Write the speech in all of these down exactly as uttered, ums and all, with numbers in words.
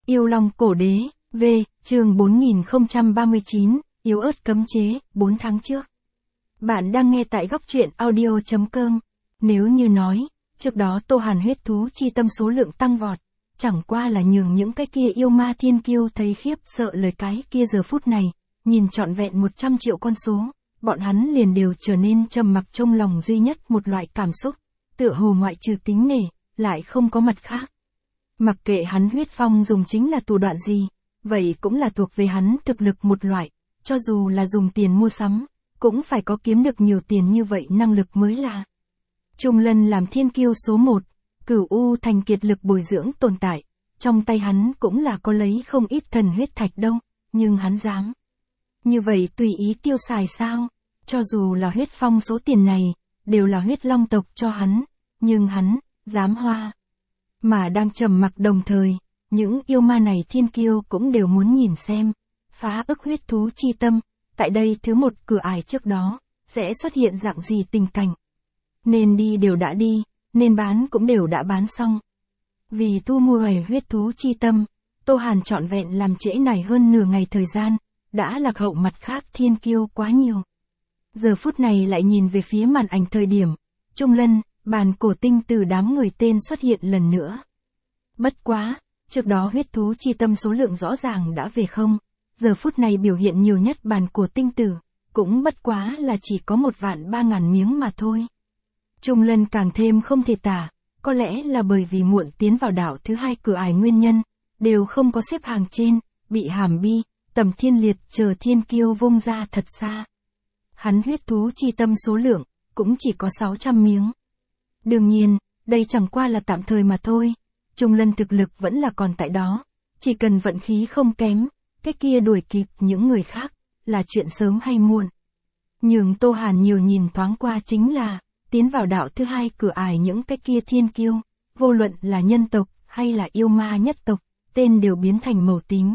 Yêu Long Cổ Đế, V, chương bốn nghìn không trăm ba mươi chín, Yếu ớt cấm chế, bốn tháng trước. Bạn đang nghe tại góc truyện audio chấm com. Nếu như nói, trước đó Tô Hàn huyết thú chi tâm số lượng tăng vọt, chẳng qua là nhường những cái kia yêu ma thiên kiêu thấy khiếp sợ lời cái kia giờ phút này, nhìn trọn vẹn một trăm triệu con số, bọn hắn liền đều trở nên trầm mặc trong lòng duy nhất một loại cảm xúc, tựa hồ ngoại trừ kính nể, lại không có mặt khác. Mặc kệ hắn huyết phong dùng chính là thủ đoạn gì, vậy cũng là thuộc về hắn thực lực một loại, cho dù là dùng tiền mua sắm, cũng phải có kiếm được nhiều tiền như vậy năng lực mới là. Trung Lân làm thiên kiêu số một, Cửu U thành kiệt lực bồi dưỡng tồn tại, trong tay hắn cũng là có lấy không ít thần huyết thạch đâu, nhưng hắn dám. Như vậy tùy ý tiêu xài sao, cho dù là huyết phong số tiền này, đều là huyết long tộc cho hắn, nhưng hắn, dám hoa. Mà đang trầm mặc đồng thời, những yêu ma này thiên kiêu cũng đều muốn nhìn xem, phá ức huyết thú chi tâm, tại đây thứ một cửa ải trước đó, sẽ xuất hiện dạng gì tình cảnh. Nên đi đều đã đi, nên bán cũng đều đã bán xong. Vì thu mua hề huyết thú chi tâm, Tô Hàn trọn vẹn làm trễ này hơn nửa ngày thời gian, đã lạc hậu mặt khác thiên kiêu quá nhiều. Giờ phút này lại nhìn về phía màn ảnh thời điểm, Trung Lân, bàn cổ tinh từ đám người tên xuất hiện lần nữa. Bất quá, trước đó huyết thú chi tâm số lượng rõ ràng đã về không, giờ phút này biểu hiện nhiều nhất bàn cổ tinh tử, cũng bất quá là chỉ có một vạn ba ngàn miếng mà thôi. Trung Lân càng thêm không thể tả, có lẽ là bởi vì muộn tiến vào đảo thứ hai cửa ải nguyên nhân, đều không có xếp hàng trên, bị Hàm Bi, Tầm Thiên Liệt chờ thiên kiêu vung ra thật xa. Hắn huyết thú chi tâm số lượng, cũng chỉ có sáu trăm miếng. Đương nhiên, đây chẳng qua là tạm thời mà thôi, Trung Lân thực lực vẫn là còn tại đó, chỉ cần vận khí không kém, cái kia đuổi kịp những người khác, là chuyện sớm hay muộn. Nhưng Tô Hàn nhiều nhìn thoáng qua chính là, tiến vào đạo thứ hai cửa ải những cái kia thiên kiêu, vô luận là nhân tộc, hay là yêu ma nhất tộc, tên đều biến thành màu tím.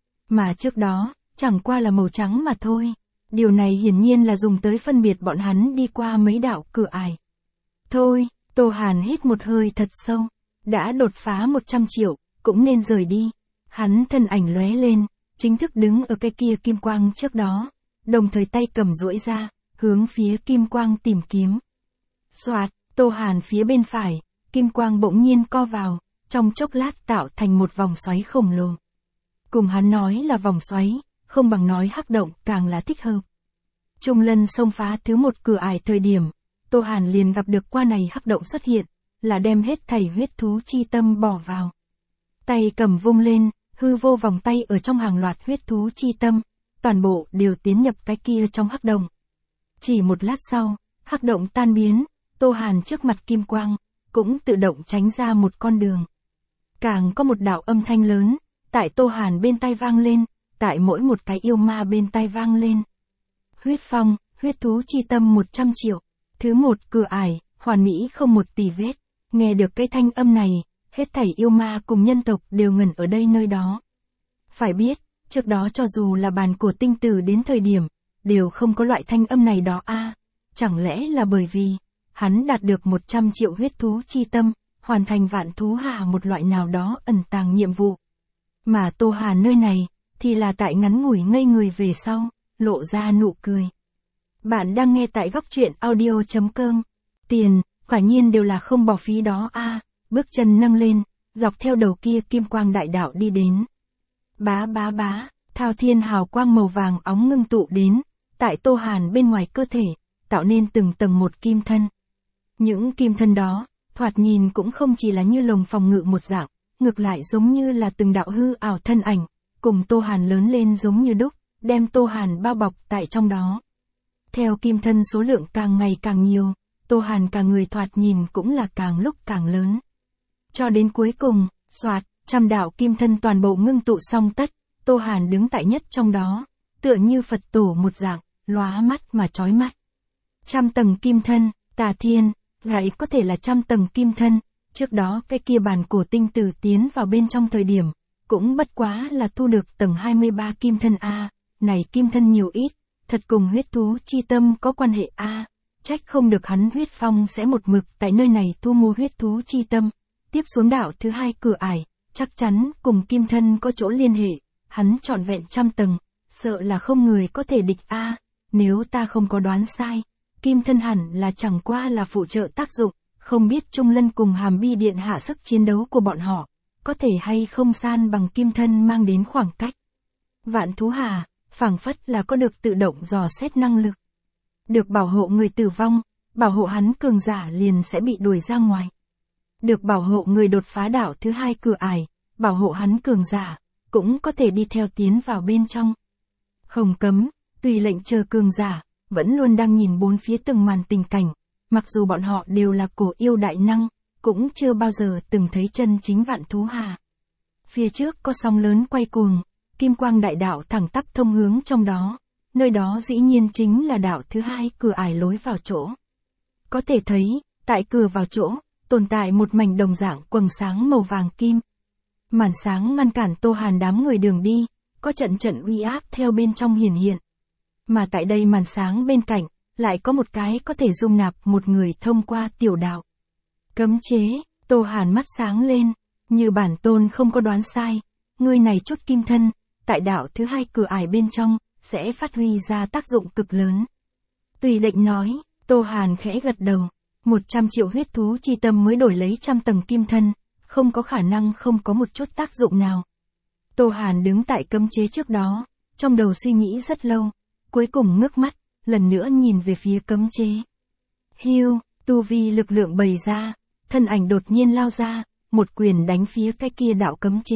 Mà trước đó, chẳng qua là màu trắng mà thôi, điều này hiển nhiên là dùng tới phân biệt bọn hắn đi qua mấy đạo cửa ải. Thôi, Tô Hàn hít một hơi thật sâu, đã đột phá một trăm triệu, cũng nên rời đi. Hắn thân ảnh lóe lên, chính thức đứng ở cái kia kim quang trước đó, đồng thời tay cầm duỗi ra, hướng phía kim quang tìm kiếm. Soạt, Tô Hàn phía bên phải, kim quang bỗng nhiên co vào, trong chốc lát tạo thành một vòng xoáy khổng lồ. Cùng hắn nói là vòng xoáy, không bằng nói hắc động càng là thích hợp. Trung Lân xông phá thứ một cửa ải thời điểm, Tô Hàn liền gặp được qua này hắc động xuất hiện, là đem hết thảy huyết thú chi tâm bỏ vào. Tay cầm vung lên, hư vô vòng tay ở trong hàng loạt huyết thú chi tâm, toàn bộ đều tiến nhập cái kia trong hắc động. Chỉ một lát sau, hắc động tan biến, Tô Hàn trước mặt kim quang, cũng tự động tránh ra một con đường. Càng có một đạo âm thanh lớn, tại Tô Hàn bên tai vang lên, tại mỗi một cái yêu ma bên tai vang lên. Huyết phong, huyết thú chi tâm một trăm triệu, thứ một cửa ải, hoàn mỹ không một tì vết. Nghe được cái thanh âm này, hết thảy yêu ma cùng nhân tộc đều ngẩn ở đây nơi đó. Phải biết, trước đó cho dù là bàn của tinh tử đến thời điểm, đều không có loại thanh âm này đó a. À, chẳng lẽ là bởi vì, hắn đạt được một trăm triệu huyết thú chi tâm, hoàn thành vạn thú hà một loại nào đó ẩn tàng nhiệm vụ. Mà Tô Hàn nơi này, thì là tại ngắn ngủi ngây người về sau, lộ ra nụ cười. Bạn đang nghe tại góc truyện audio chấm com. Tiền, quả nhiên đều là không bỏ phí đó a. À, bước chân nâng lên, dọc theo đầu kia kim quang đại đạo đi đến. Bá bá bá, thao thiên hào quang màu vàng óng ngưng tụ đến, tại Tô Hàn bên ngoài cơ thể, tạo nên từng tầng một kim thân. Những kim thân đó, thoạt nhìn cũng không chỉ là như lồng phòng ngự một dạng, ngược lại giống như là từng đạo hư ảo thân ảnh, cùng Tô Hàn lớn lên giống như đúc, đem Tô Hàn bao bọc tại trong đó. Theo kim thân số lượng càng ngày càng nhiều, Tô Hàn cả người thoạt nhìn cũng là càng lúc càng lớn. Cho đến cuối cùng, soạt, trăm đạo kim thân toàn bộ ngưng tụ xong tất, Tô Hàn đứng tại nhất trong đó, tựa như Phật tổ một dạng, lóa mắt mà chói mắt. Trăm tầng kim thân, tà thiên, lại có thể là trăm tầng kim thân, trước đó cái kia bàn cổ tinh tử tiến vào bên trong thời điểm, cũng bất quá là thu được tầng hai mươi ba kim thân A, này kim thân nhiều ít, thật cùng huyết thú chi tâm có quan hệ A, trách không được hắn huyết phong sẽ một mực tại nơi này thu mua huyết thú chi tâm, tiếp xuống đạo thứ hai cửa ải, chắc chắn cùng kim thân có chỗ liên hệ, hắn trọn vẹn trăm tầng, sợ là không người có thể địch a. Nếu ta không có đoán sai, kim thân hẳn là chẳng qua là phụ trợ tác dụng, không biết Trung Lân cùng Hàm Bi Điện hạ sức chiến đấu của bọn họ, có thể hay không san bằng kim thân mang đến khoảng cách. Vạn Thú Hà, phảng phất là có được tự động dò xét năng lực. Được bảo hộ người tử vong, bảo hộ hắn cường giả liền sẽ bị đuổi ra ngoài. Được bảo hộ người đột phá đạo thứ hai cửa ải, bảo hộ hắn cường giả, cũng có thể đi theo tiến vào bên trong. Hồng Cấm, tùy lệnh chờ cường giả, vẫn luôn đang nhìn bốn phía từng màn tình cảnh, mặc dù bọn họ đều là cổ yêu đại năng, cũng chưa bao giờ từng thấy chân chính Vạn Thú Hà. Phía trước có sóng lớn quay cuồng, kim quang đại đạo thẳng tắp thông hướng trong đó, nơi đó dĩ nhiên chính là đạo thứ hai cửa ải lối vào chỗ. Có thể thấy, tại cửa vào chỗ, tồn tại một mảnh đồng dạng quầng sáng màu vàng kim. Màn sáng ngăn cản Tô Hàn đám người đường đi, có trận trận uy áp theo bên trong hiển hiện. Mà tại đây màn sáng bên cạnh, lại có một cái có thể dung nạp một người thông qua tiểu đạo. Cấm chế, Tô Hàn mắt sáng lên, như bản tôn không có đoán sai, người này chút kim thân, tại đạo thứ hai cửa ải bên trong, sẽ phát huy ra tác dụng cực lớn. Tùy lệnh nói, Tô Hàn khẽ gật đầu, một trăm triệu huyết thú chi tâm mới đổi lấy trăm tầng kim thân, không có khả năng không có một chút tác dụng nào. Tô Hàn đứng tại cấm chế trước đó, trong đầu suy nghĩ rất lâu, cuối cùng ngước mắt, lần nữa nhìn về phía cấm chế. Hiu, tu vi lực lượng bày ra, thân ảnh đột nhiên lao ra, một quyền đánh phía cái kia đạo cấm chế.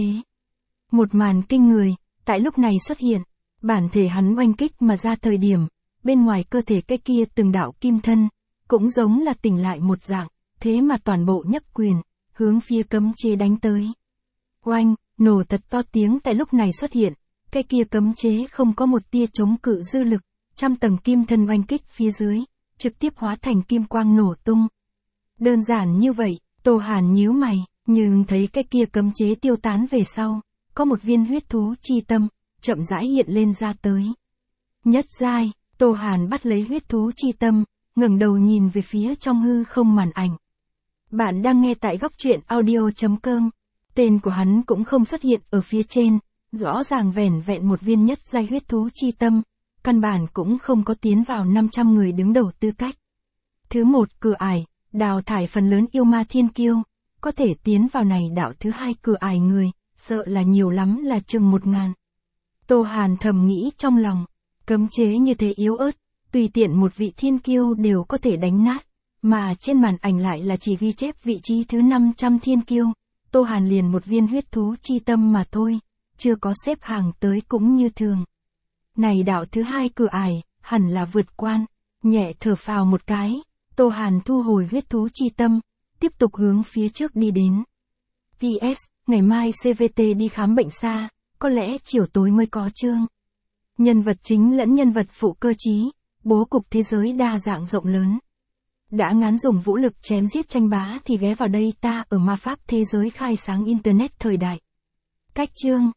Một màn kinh người, tại lúc này xuất hiện, bản thể hắn oanh kích mà ra thời điểm, bên ngoài cơ thể cái kia từng đạo kim thân, cũng giống là tỉnh lại một dạng, thế mà toàn bộ nhấc quyền, hướng phía cấm chế đánh tới. Oanh, nổ thật to tiếng tại lúc này xuất hiện, cái kia cấm chế không có một tia chống cự dư lực, trăm tầng kim thân oanh kích phía dưới, trực tiếp hóa thành kim quang nổ tung. Đơn giản như vậy, Tô Hàn nhíu mày, nhưng thấy cái kia cấm chế tiêu tán về sau, có một viên huyết thú chi tâm, chậm rãi hiện lên ra tới. Nhất giai, Tô Hàn bắt lấy huyết thú chi tâm, ngẩng đầu nhìn về phía trong hư không màn ảnh. Bạn đang nghe tại góc truyện audio chấm com. Tên của hắn cũng không xuất hiện ở phía trên, rõ ràng vẻn vẹn một viên nhất giai huyết thú chi tâm, căn bản cũng không có tiến vào năm trăm người đứng đầu tư cách. Thứ một cửa ải, đào thải phần lớn yêu ma thiên kiêu, có thể tiến vào này đạo thứ hai cửa ải người, sợ là nhiều lắm là chừng một ngàn. Tô Hàn thầm nghĩ trong lòng, cấm chế như thế yếu ớt, tùy tiện một vị thiên kiêu đều có thể đánh nát, mà trên màn ảnh lại là chỉ ghi chép vị trí thứ năm trăm thiên kiêu, Tô Hàn liền một viên huyết thú chi tâm mà thôi, chưa có xếp hàng tới cũng như thường. Này đạo thứ hai cửa ải, hẳn là vượt quan, nhẹ thở phào một cái, Tô Hàn thu hồi huyết thú chi tâm, tiếp tục hướng phía trước đi đến. pê ét, ngày mai xê vê tê đi khám bệnh xa, có lẽ chiều tối mới có chương. Nhân vật chính lẫn nhân vật phụ cơ trí, bố cục thế giới đa dạng rộng lớn. Đã ngán dùng vũ lực chém giết tranh bá thì ghé vào đây ta ở ma pháp thế giới khai sáng internet thời đại. Cách chương.